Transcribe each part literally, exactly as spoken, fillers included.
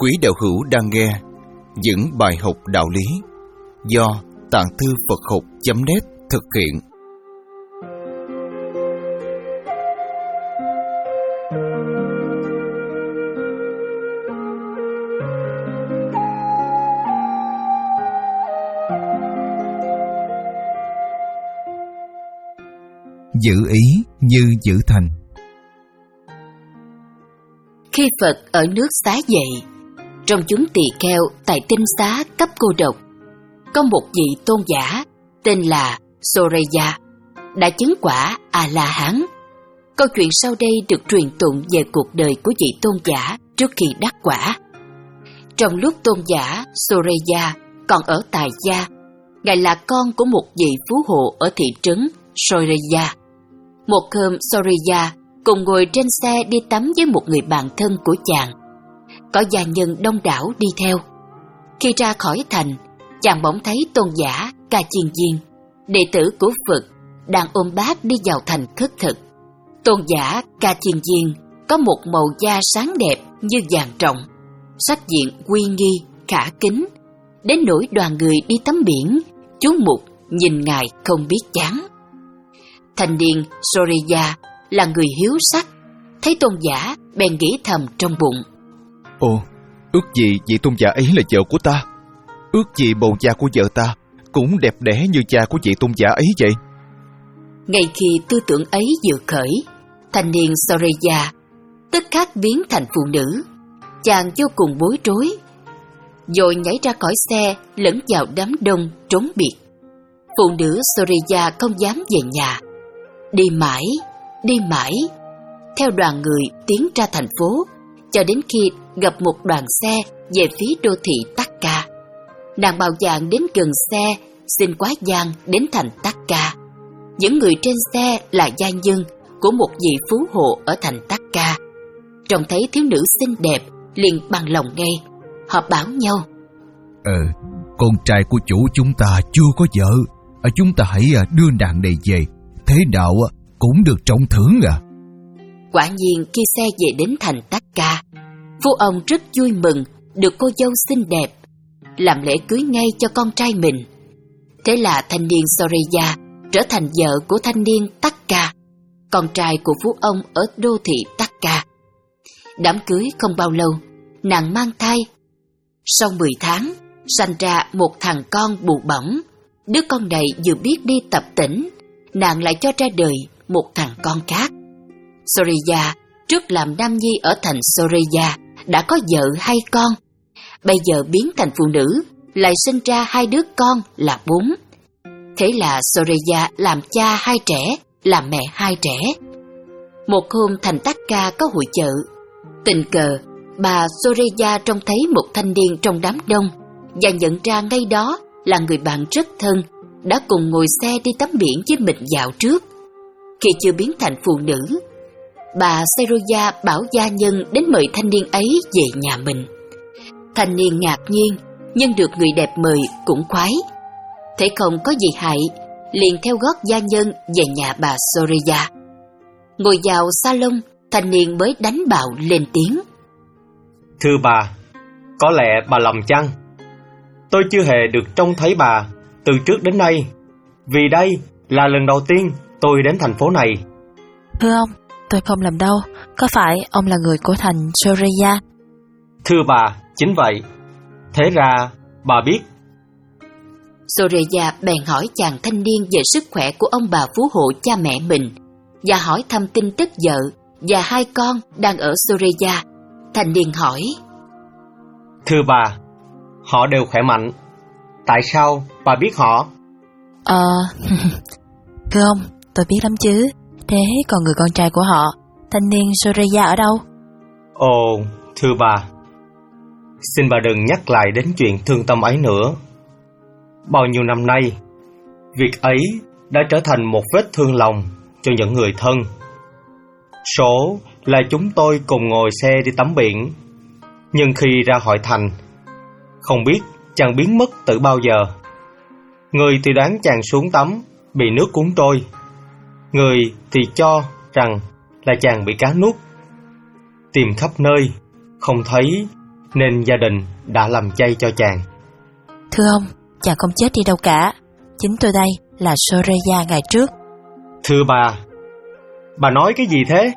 Quý đạo hữu đang nghe những bài học đạo lý do Tạng Thư Phật Học chấm net thực hiện. Giữ ý như giữ thành. Khi Phật ở nước Xá Vậy, trong chúng tỳ kheo tại tinh xá cấp cô độc, có một vị tôn giả tên là Soreya đã chứng quả A-la-hán. Câu chuyện sau đây được truyền tụng về cuộc đời của vị tôn giả trước khi đắc quả. Trong lúc tôn giả Soreya còn ở tại gia, ngài là con của một vị phú hộ ở thị trấn Soreya. Một hôm, Soreya cùng ngồi trên xe đi tắm với một người bạn thân của chàng. Có gia nhân đông đảo đi theo. Khi ra khỏi thành, chàng bỗng thấy tôn giả Ca Chiên Viên, đệ tử của Phật, đang ôm bát đi vào thành khất thực. Tôn giả Ca Chiên Viên có một màu da sáng đẹp như vàng ròng, sắc diện uy nghi, khả kính, đến nỗi đoàn người đi tắm biển chú mục nhìn ngài không biết chán. Thanh niên Soreya là người hiếu sắc, thấy tôn giả bèn nghĩ thầm trong bụng: Ồ, ước gì vị tôn giả ấy là vợ của ta, ước gì bầu da của vợ ta cũng đẹp đẽ như cha của vị tôn giả ấy vậy. Ngay khi tư tưởng ấy vừa khởi, thanh niên Soreya tức khắc biến thành phụ nữ. Chàng vô cùng bối rối, rồi nhảy ra khỏi xe lẫn vào đám đông trốn biệt. Phụ nữ Soreya không dám về nhà, đi mãi, đi mãi, theo đoàn người tiến ra thành phố, cho đến khi gặp một đoàn xe về phía đô thị Takka. Nàng bào dạng đến gần xe, xin quá giang đến thành Takka. Những người trên xe là gia nhân của một vị phú hộ ở thành Takka. Trông thấy thiếu nữ xinh đẹp, liền bằng lòng ngay. Họ bảo nhau: Ờ, con trai của chủ chúng ta chưa có vợ, chúng ta hãy đưa nàng này về, thế nào cũng được trọng thưởng à. Quả nhiên khi xe về đến thành Takka, vua ông rất vui mừng được cô dâu xinh đẹp, làm lễ cưới ngay cho con trai mình. Thế là thanh niên Soreya trở thành vợ của thanh niên Takka, con trai của phú ông ở đô thị Takka. Đám cưới không bao lâu, nàng mang thai. Sau mười tháng, sanh ra một thằng con bụ bỏng. Đứa con này vừa biết đi tập tễnh, nàng lại cho ra đời một thằng con khác. Soreya trước làm nam nhi ở thành Soreya đã có vợ hai con, bây giờ biến thành phụ nữ, lại sinh ra hai đứa con là bốn. Thế là Soreya làm cha hai trẻ, làm mẹ hai trẻ. Một hôm thành Takka có hội chợ, tình cờ bà Soreya trông thấy một thanh niên trong đám đông và nhận ra ngay đó là người bạn rất thân, đã cùng ngồi xe đi tắm biển với mình dạo trước. Khi chưa biến thành phụ nữ, bà Soreya bảo gia nhân đến mời thanh niên ấy về nhà mình. Thanh niên ngạc nhiên, nhưng được người đẹp mời cũng khoái. Thấy không có gì hại, liền theo gót gia nhân về nhà bà Soreya. Ngồi vào salon, thanh niên mới đánh bạo lên tiếng: Thưa bà, có lẽ bà lầm chăng? Tôi chưa hề được trông thấy bà từ trước đến nay, vì đây là lần đầu tiên tôi đến thành phố này. Thưa ông, tôi không lầm đâu, có phải ông là người của thành Soreya? Thưa bà, chính vậy. Thế ra bà biết. Soreya bèn hỏi chàng thanh niên về sức khỏe của ông bà phú hộ cha mẹ mình, và hỏi thăm tin tức vợ và hai con đang ở Soreya. Thanh niên hỏi: Thưa bà, họ đều khỏe mạnh. Tại sao bà biết họ? Ờ, thưa ông, tôi biết lắm chứ. Thế còn người con trai của họ, thanh niên Soreya ở đâu? Ồ, thưa bà, xin bà đừng nhắc lại đến chuyện thương tâm ấy nữa. Bao nhiêu năm nay, việc ấy đã trở thành một vết thương lòng cho những người thân. Số là chúng tôi cùng ngồi xe đi tắm biển, nhưng khi ra khỏi thành, không biết chàng biến mất từ bao giờ. Người thì đoán chàng xuống tắm bị nước cuốn trôi, người thì cho rằng là chàng bị cá nuốt. Tìm khắp nơi, không thấy nên gia đình đã làm chay cho chàng. Thưa ông, chàng không chết đi đâu cả. Chính tôi đây là Soraya ngày trước. Thưa bà, bà nói cái gì thế?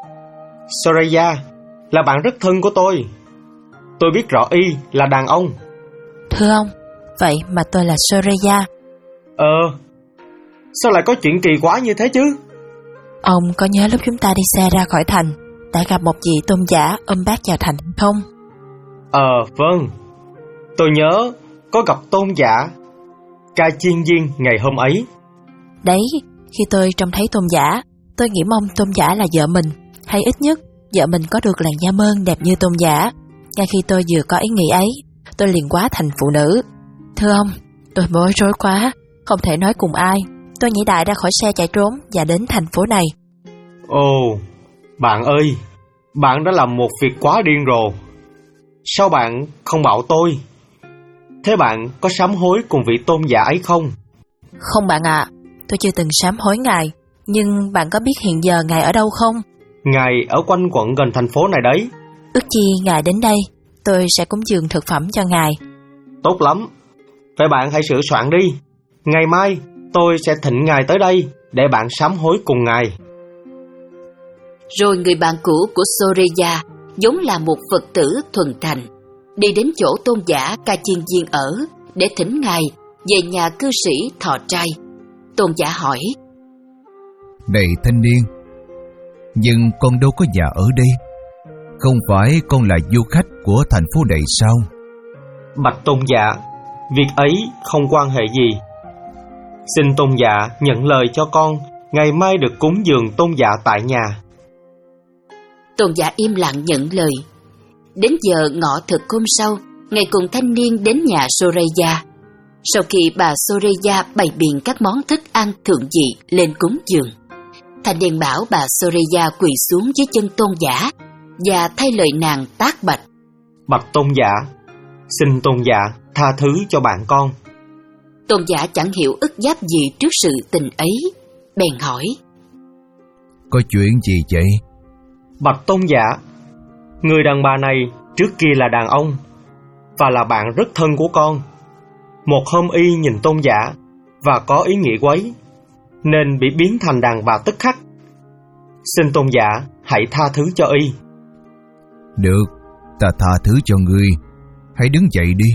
Soraya là bạn rất thân của tôi. Tôi biết rõ y là đàn ông. Thưa ông, vậy mà tôi là Soraya. Ờ, sao lại có chuyện kỳ quái như thế chứ? Ông có nhớ lúc chúng ta đi xe ra khỏi thành, đã gặp một vị tôn giả ôm bác vào thành không? Ờ, vâng. Tôi nhớ có gặp tôn giả Ca Chiên Viên ngày hôm ấy. Đấy, khi tôi trông thấy tôn giả, tôi nghĩ mong tôn giả là vợ mình, hay ít nhất vợ mình có được làn da mơn đẹp như tôn giả. Ngay khi tôi vừa có ý nghĩ ấy, tôi liền hóa thành phụ nữ. Thưa ông, tôi bối rối quá, không thể nói cùng ai. Tôi nhảy đại ra khỏi xe chạy trốn và đến thành phố này. Ồ, bạn ơi, bạn đã làm một việc quá điên rồ. Sao bạn không bảo tôi? Thế bạn có sám hối cùng vị tôn giả ấy không? Không bạn ạ, à, tôi chưa từng sám hối ngài. Nhưng bạn có biết hiện giờ ngài ở đâu không? Ngài ở quanh quẩn gần thành phố này đấy. Ước chi ngài đến đây, tôi sẽ cúng dường thực phẩm cho ngài. Tốt lắm, vậy bạn hãy sửa soạn đi. Ngày mai tôi sẽ thỉnh ngài tới đây để bạn sám hối cùng ngài. Rồi người bạn cũ của Soraya, vốn là một Phật tử thuần thành, đi đến chỗ tôn giả Ca Chiên Viên ở để thỉnh ngài về nhà cư sĩ thọ trai. Tôn giả hỏi: Này thanh niên, nhưng con đâu có nhà ở đây. Không phải con là du khách của thành phố này sao? Bạch tôn giả, việc ấy không quan hệ gì. Xin tôn giả nhận lời cho con ngày mai được cúng dường tôn giả tại nhà. Tôn giả im lặng nhận lời. Đến giờ ngọ thực hôm sau, ngày cùng thanh niên đến nhà Soraya. Sau khi bà Soraya bày biện các món thức ăn thượng vị lên cúng dường, thanh niên bảo bà Soraya quỳ xuống dưới chân tôn giả và thay lời nàng tác bạch: Bạch tôn giả, xin tôn giả tha thứ cho bạn con. Tôn giả chẳng hiểu ức giáp gì trước sự tình ấy, bèn hỏi: Có chuyện gì vậy? Bạch tôn giả, người đàn bà này trước kia là đàn ông và là bạn rất thân của con. Một hôm y nhìn tôn giả và có ý nghĩ quấy, nên bị biến thành đàn bà tức khắc. Xin tôn giả hãy tha thứ cho y. Được, ta tha thứ cho ngươi. Hãy đứng dậy đi.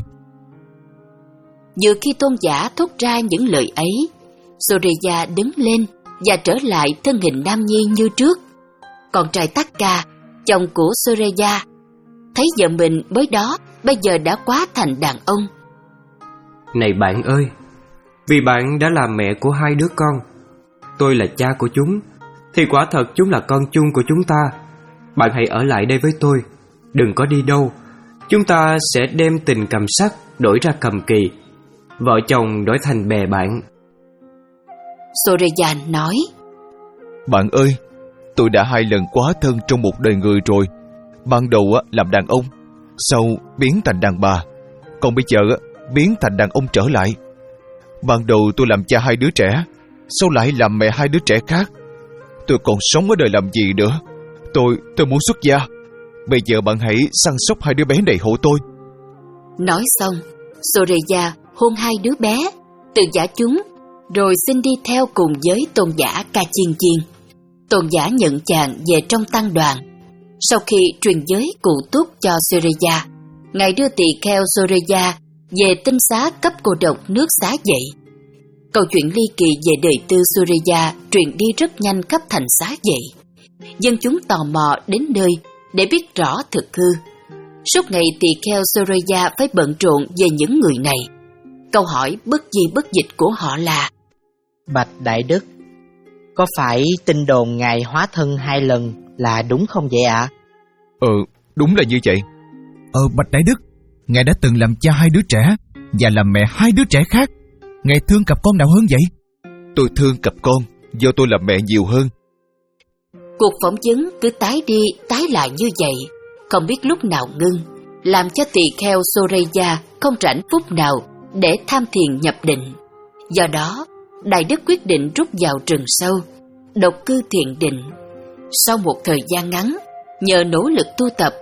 Vừa khi tôn giả thốt ra những lời ấy, Soraya đứng lên và trở lại thân hình nam nhi như trước. Con trai Taka, chồng của Soraya, thấy vợ mình mới đó bây giờ đã quá thành đàn ông. Này bạn ơi, vì bạn đã là mẹ của hai đứa con, tôi là cha của chúng, thì quả thật chúng là con chung của chúng ta. Bạn hãy ở lại đây với tôi, đừng có đi đâu. Chúng ta sẽ đem tình cầm sắt đổi ra cầm kỳ, vợ chồng đổi thành bè bạn. Soraya nói: Bạn ơi, tôi đã hai lần quá thân trong một đời người rồi. Ban đầu làm đàn ông, sau biến thành đàn bà, còn bây giờ biến thành đàn ông trở lại. Ban đầu tôi làm cha hai đứa trẻ, sau lại làm mẹ hai đứa trẻ khác. Tôi còn sống ở đời làm gì nữa? Tôi, tôi muốn xuất gia. Bây giờ bạn hãy săn sóc hai đứa bé này hộ tôi. Nói xong, Soraya hôn hai đứa bé, từ giả chúng, rồi xin đi theo cùng với tôn giả Ca Chiên Viên. Tôn giả nhận chàng về trong tăng đoàn. Sau khi truyền giới cụ túc cho Soraya, ngài đưa tỳ kheo Soraya về tinh xá cấp cô độc nước xá vậy. Câu chuyện ly kỳ về đời tư Soraya truyền đi rất nhanh khắp thành xá vậy. Dân chúng tò mò đến nơi để biết rõ thực hư. Suốt ngày tỳ kheo Soraya phải bận rộn về những người này. Câu hỏi bất di bất dịch của họ là: Bạch Đại Đức, có phải tin đồn ngài hóa thân hai lần là đúng không vậy ạ? À? Ừ, đúng là như vậy. Ờ, Bạch Đại Đức, ngài đã từng làm cha hai đứa trẻ và làm mẹ hai đứa trẻ khác. Ngài thương cặp con nào hơn vậy? Tôi thương cặp con do tôi làm mẹ nhiều hơn. Cuộc phỏng vấn cứ tái đi tái lại như vậy, không biết lúc nào ngưng, làm cho tỳ kheo Soraya không rảnh phút nào để tham thiền nhập định. Do đó, Đại Đức quyết định rút vào rừng sâu, độc cư thiền định. Sau một thời gian ngắn, nhờ nỗ lực tu tập,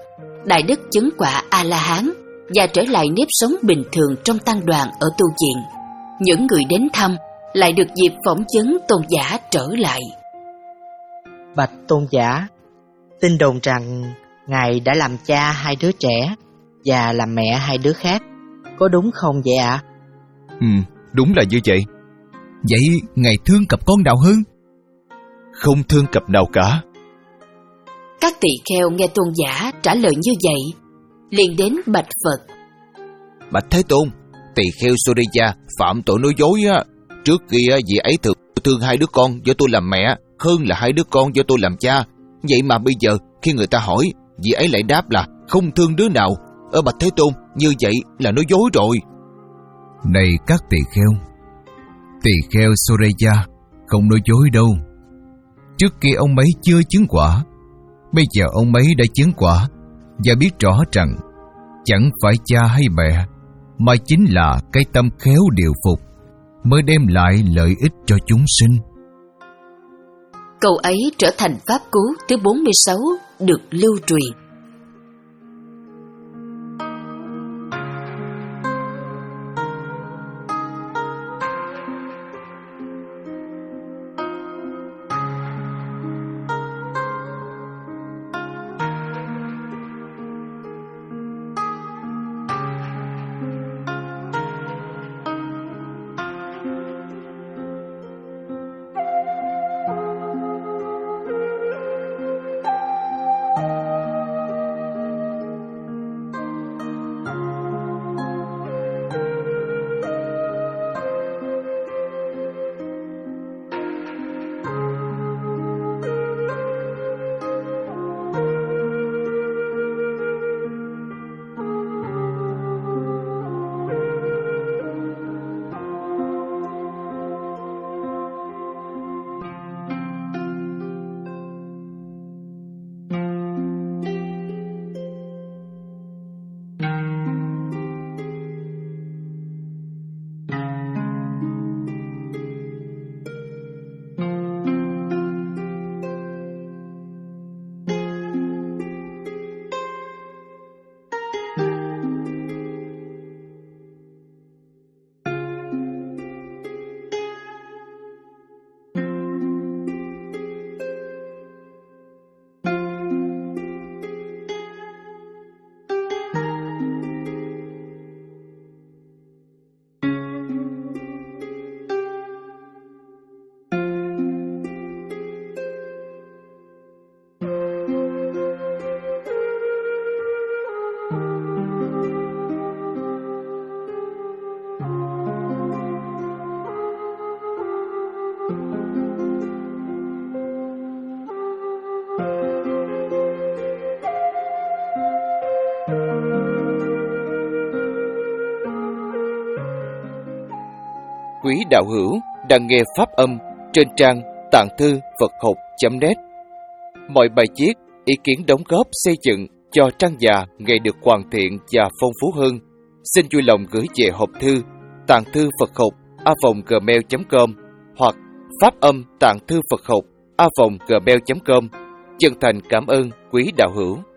Đại Đức chứng quả A-la-hán và trở lại nếp sống bình thường trong tăng đoàn ở tu viện. Những người đến thăm lại được dịp phỏng vấn tôn giả trở lại. Bạch tôn giả, tin đồn rằng Ngài đã làm cha hai đứa trẻ và làm mẹ hai đứa khác, có đúng không vậy ạ? Ừ, đúng là như vậy. Vậy Ngài thương cặp con nào hơn? Không thương cặp nào cả. Các tỳ kheo nghe tôn giả trả lời như vậy, liền đến bạch Phật. Bạch Thế Tôn, tỳ kheo Surya phạm tội nói dối á. Trước kia vị ấy thường thương hai đứa con do tôi làm mẹ hơn là hai đứa con do tôi làm cha. Vậy mà bây giờ khi người ta hỏi, vị ấy lại đáp là không thương đứa nào. Ở Bạch Thế Tôn, như vậy là nói dối rồi. Này các tỳ kheo, tỳ kheo Surya không nói dối đâu. Trước kia ông ấy chưa chứng quả, bây giờ ông ấy đã chứng quả và biết rõ rằng chẳng phải cha hay mẹ, mà chính là cái tâm khéo điều phục mới đem lại lợi ích cho chúng sinh. Câu ấy trở thành pháp cú thứ bốn mươi sáu được lưu truyền. Quý đạo hữu đang nghe pháp âm trên trang tạng thư Phật học chấm net. Mọi bài viết, ý kiến đóng góp xây dựng cho trang già ngày được hoàn thiện và phong phú hơn, xin vui lòng gửi về hộp thư tạng thư Phật học a vòng gmail chấm com hoặc pháp âm tạng thư Phật học a vòng gmail chấm com. Chân thành cảm ơn quý đạo hữu.